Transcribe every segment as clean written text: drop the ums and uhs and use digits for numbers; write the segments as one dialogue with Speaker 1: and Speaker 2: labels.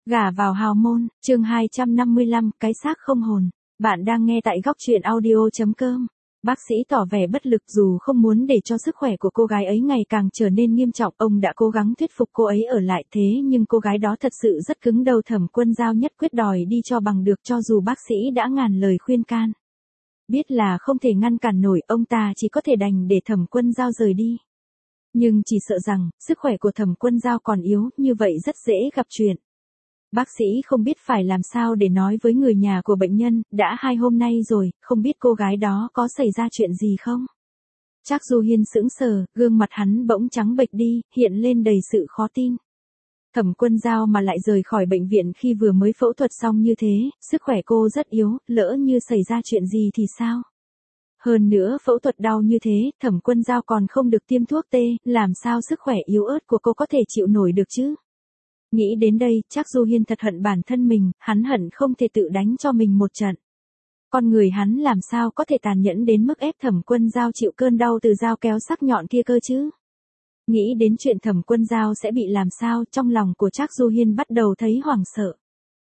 Speaker 1: Gả vào hào môn, chương 255, cái xác không hồn. Bạn đang nghe tại góc truyện audio.com. Bác sĩ tỏ vẻ bất lực dù không muốn để cho sức khỏe của cô gái ấy ngày càng trở nên nghiêm trọng. Ông đã cố gắng thuyết phục cô ấy ở lại thế nhưng cô gái đó thật sự rất cứng đầu. Thẩm Quân Dao nhất quyết đòi đi cho bằng được cho dù bác sĩ đã ngàn lời khuyên can. Biết là không thể ngăn cản nổi, ông ta chỉ có thể đành để Thẩm Quân Dao rời đi. Nhưng chỉ sợ rằng, sức khỏe của Thẩm Quân Dao còn yếu, như vậy rất dễ gặp chuyện. Bác sĩ không biết phải làm sao để nói với người nhà của bệnh nhân, đã 2 hôm nay rồi, không biết cô gái đó có xảy ra chuyện gì không? Trác Du Hiên sững sờ, gương mặt hắn bỗng trắng bệch đi, hiện lên đầy sự khó tin. Thẩm Quân Dao mà lại rời khỏi bệnh viện khi vừa mới phẫu thuật xong như thế, sức khỏe cô rất yếu, lỡ như xảy ra chuyện gì thì sao? Hơn nữa phẫu thuật đau như thế, Thẩm Quân Dao còn không được tiêm thuốc tê, làm sao sức khỏe yếu ớt của cô có thể chịu nổi được chứ? Nghĩ đến đây, Trác Du Hiên thật hận bản thân mình, hắn hận không thể tự đánh cho mình một trận. Con người hắn làm sao có thể tàn nhẫn đến mức ép Thẩm Quân Dao chịu cơn đau từ dao kéo sắc nhọn kia cơ chứ? Nghĩ đến chuyện Thẩm Quân Dao sẽ bị làm sao, trong lòng của Trác Du Hiên bắt đầu thấy hoảng sợ.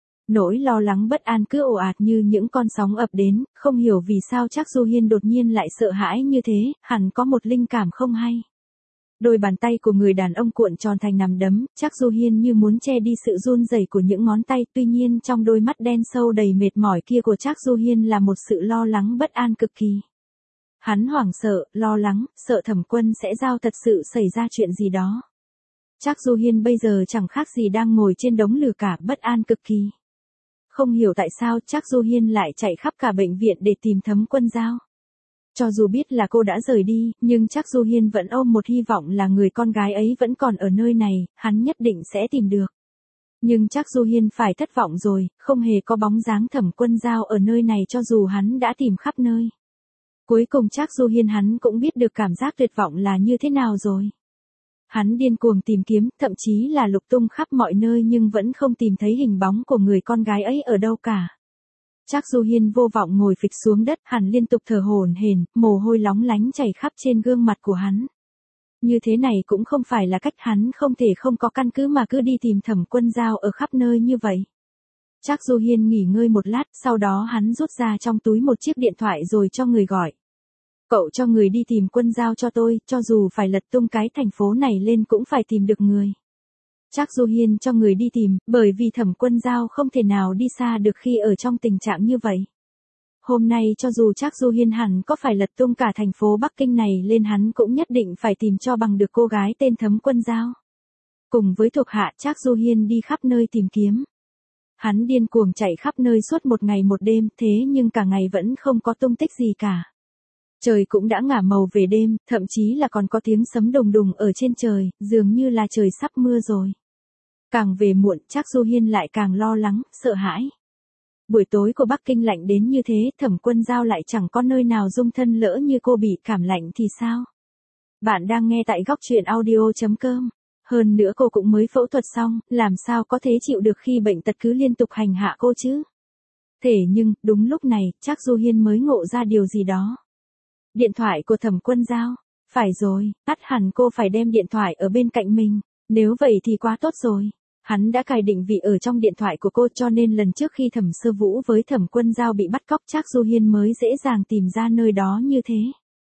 Speaker 1: Nỗi lo lắng bất an cứ ồ ạt như những con sóng ập đến, không hiểu vì sao Trác Du Hiên đột nhiên lại sợ hãi như thế, hẳn có một linh cảm không hay. Đôi bàn tay của người đàn ông cuộn tròn thành nắm đấm, Trác Du Hiên như muốn che đi sự run rẩy của những ngón tay, tuy nhiên trong đôi mắt đen sâu đầy mệt mỏi kia của Trác Du Hiên là một sự lo lắng bất an cực kỳ. Hắn hoảng sợ, lo lắng, sợ Thẩm Quân sẽ giao thật sự xảy ra chuyện gì đó. Trác Du Hiên bây giờ chẳng khác gì đang ngồi trên đống lửa cả, bất an cực kỳ. Không hiểu tại sao Trác Du Hiên lại chạy khắp cả bệnh viện để tìm Thẩm Quân Dao. Cho dù biết là cô đã rời đi, nhưng Trác Du Hiên vẫn ôm một hy vọng là người con gái ấy vẫn còn ở nơi này, hắn nhất định sẽ tìm được. Nhưng Trác Du Hiên phải thất vọng rồi, không hề có bóng dáng Thẩm Quân Dao ở nơi này cho dù hắn đã tìm khắp nơi. Cuối cùng Trác Du Hiên hắn cũng biết được cảm giác tuyệt vọng là như thế nào rồi. Hắn điên cuồng tìm kiếm, thậm chí là lục tung khắp mọi nơi nhưng vẫn không tìm thấy hình bóng của người con gái ấy ở đâu cả. Trác Du Hiên vô vọng ngồi phịch xuống đất, hắn liên tục thở hổn hển, mồ hôi lóng lánh chảy khắp trên gương mặt của hắn. Như thế này cũng không phải là cách, hắn không thể không có căn cứ mà cứ đi tìm Thẩm Quân Dao ở khắp nơi như vậy. Trác Du Hiên nghỉ ngơi một lát, sau đó hắn rút ra trong túi một chiếc điện thoại rồi cho người gọi. Cậu cho người đi tìm Quân Dao cho tôi, cho dù phải lật tung cái thành phố này lên cũng phải tìm được người. Trác Du Hiên cho người đi tìm, bởi vì Thẩm Quân Dao không thể nào đi xa được khi ở trong tình trạng như vậy. Hôm nay cho dù Trác Du Hiên hẳn có phải lật tung cả thành phố Bắc Kinh này lên, hắn cũng nhất định phải tìm cho bằng được cô gái tên Thẩm Quân Dao. Cùng với thuộc hạ, Trác Du Hiên đi khắp nơi tìm kiếm. Hắn điên cuồng chạy khắp nơi suốt một ngày một đêm, thế nhưng cả ngày vẫn không có tung tích gì cả. Trời cũng đã ngả màu về đêm, thậm chí là còn có tiếng sấm đùng đùng ở trên trời, dường như là trời sắp mưa rồi. Càng về muộn, Trác Du Hiên lại càng lo lắng, sợ hãi. Buổi tối của Bắc Kinh lạnh đến như thế, Thẩm Quân Dao lại chẳng có nơi nào dung thân, lỡ như cô bị cảm lạnh thì sao? Bạn đang nghe tại góc truyện audio.com. Hơn nữa cô cũng mới phẫu thuật xong, làm sao có thể chịu được khi bệnh tật cứ liên tục hành hạ cô chứ? Thế nhưng, đúng lúc này, Trác Du Hiên mới ngộ ra điều gì đó. Điện thoại của Thẩm Quân Dao. Phải rồi, ắt hẳn cô phải đem điện thoại ở bên cạnh mình. Nếu vậy thì quá tốt rồi. Hắn đã cài định vị ở trong điện thoại của cô, cho nên lần trước khi Thẩm Sơ Vũ với Thẩm Quân Dao bị bắt cóc, Trác Du Hiên mới dễ dàng tìm ra nơi đó như thế.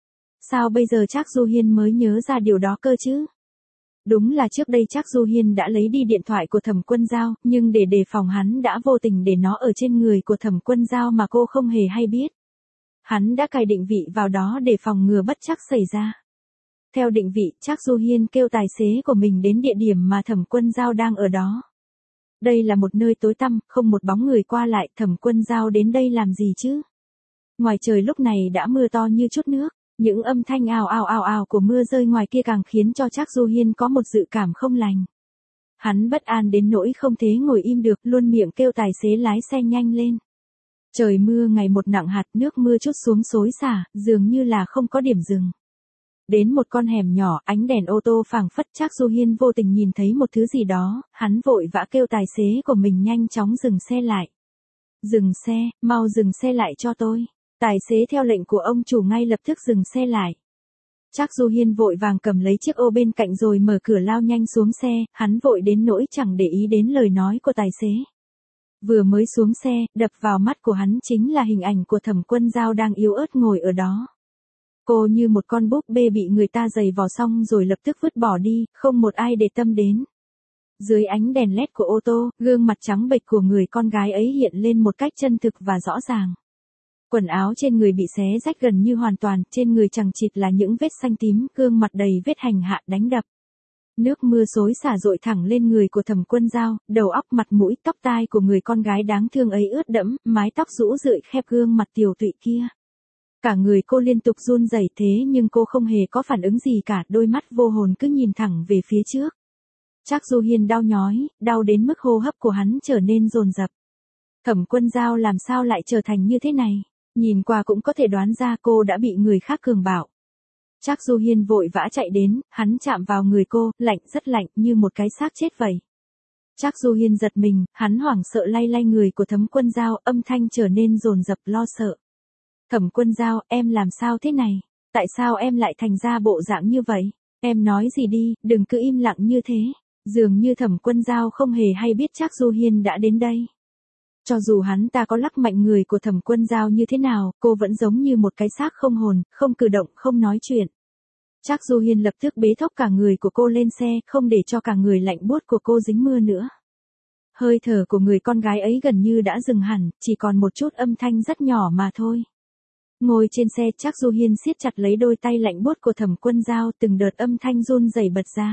Speaker 1: Sao bây giờ Trác Du Hiên mới nhớ ra điều đó cơ chứ? Đúng là trước đây Trác Du Hiên đã lấy đi điện thoại của Thẩm Quân Dao, nhưng để đề phòng hắn đã vô tình để nó ở trên người của Thẩm Quân Dao mà cô không hề hay biết. Hắn đã cài định vị vào đó để phòng ngừa bất trắc xảy ra. Theo định vị, Trác Du Hiên kêu tài xế của mình đến địa điểm mà Thẩm Quân Dao đang ở đó. Đây là một nơi tối tăm, không một bóng người qua lại, Thẩm Quân Dao đến đây làm gì chứ? Ngoài trời lúc này đã mưa to như chút nước, những âm thanh ào ào ào ào của mưa rơi ngoài kia càng khiến cho Trác Du Hiên có một dự cảm không lành. Hắn bất an đến nỗi không thể ngồi im được, luôn miệng kêu tài xế lái xe nhanh lên. Trời mưa ngày một nặng hạt, nước mưa trút xuống xối xả, dường như là không có điểm dừng. Đến một con hẻm nhỏ, ánh đèn ô tô phảng phất, Trác Du Hiên vô tình nhìn thấy một thứ gì đó, hắn vội vã kêu tài xế của mình nhanh chóng dừng xe lại. Dừng xe, mau dừng xe lại cho tôi. Tài xế theo lệnh của ông chủ ngay lập tức dừng xe lại. Trác Du Hiên vội vàng cầm lấy chiếc ô bên cạnh rồi mở cửa lao nhanh xuống xe, hắn vội đến nỗi chẳng để ý đến lời nói của tài xế. Vừa mới xuống xe, đập vào mắt của hắn chính là hình ảnh của Thẩm Quân Dao đang yếu ớt ngồi ở đó. Cô như một con búp bê bị người ta giày vò xong rồi lập tức vứt bỏ đi, không một ai để tâm đến. Dưới ánh đèn led của ô tô, gương mặt trắng bệch của người con gái ấy hiện lên một cách chân thực và rõ ràng. Quần áo trên người bị xé rách gần như hoàn toàn, trên người chằng chịt là những vết xanh tím, gương mặt đầy vết hành hạ đánh đập. Nước mưa xối xả dội thẳng lên người của Thẩm Quân Dao, đầu óc mặt mũi tóc tai của người con gái đáng thương ấy ướt đẫm, mái tóc rũ rượi khép gương mặt tiều tụy kia. Cả người cô liên tục run rẩy thế nhưng cô không hề có phản ứng gì cả, đôi mắt vô hồn cứ nhìn thẳng về phía trước. Trác Du Hiên đau nhói, đau đến mức hô hấp của hắn trở nên dồn dập. Thẩm Quân Dao làm sao lại trở thành như thế này? Nhìn qua cũng có thể đoán ra cô đã bị người khác cường bạo. Trác Du Hiên vội vã chạy đến, hắn chạm vào người cô, lạnh rất lạnh như một cái xác chết vậy. Trác Du Hiên giật mình, hắn hoảng sợ lay lay người của Thẩm Quân Dao, âm thanh trở nên dồn dập lo sợ. Thẩm Quân Dao, em làm sao thế này? Tại sao em lại thành ra bộ dạng như vậy? Em nói gì đi, đừng cứ im lặng như thế. Dường như Thẩm Quân Dao không hề hay biết Trác Du Hiên đã đến đây. Cho dù hắn ta có lắc mạnh người của Thẩm Quân Dao như thế nào, cô vẫn giống như một cái xác không hồn, không cử động, không nói chuyện. Trác Du Hiên lập tức bế thốc cả người của cô lên xe, không để cho cả người lạnh buốt của cô dính mưa nữa. Hơi thở của người con gái ấy gần như đã dừng hẳn, chỉ còn một chút âm thanh rất nhỏ mà thôi. Ngồi trên xe, Trác Du Hiên siết chặt lấy đôi tay lạnh buốt của Thẩm Quân Dao, từng đợt âm thanh run rẩy bật ra.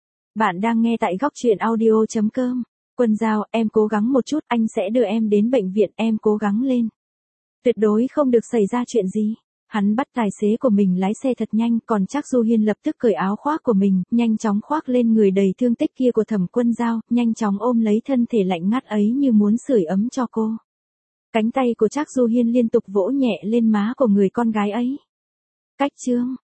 Speaker 1: Bạn đang nghe tại góc truyện audio.com. Quân Dao, em cố gắng một chút, anh sẽ đưa em đến bệnh viện, em cố gắng lên. Tuyệt đối không được xảy ra chuyện gì. Hắn bắt tài xế của mình lái xe thật nhanh, còn Trác Du Hiên lập tức cởi áo khoác của mình, nhanh chóng khoác lên người đầy thương tích kia của Thẩm Quân Dao, nhanh chóng ôm lấy thân thể lạnh ngắt ấy như muốn sưởi ấm cho cô. Cánh tay của Trác Du Hiên liên tục vỗ nhẹ lên má của người con gái ấy. Cách chương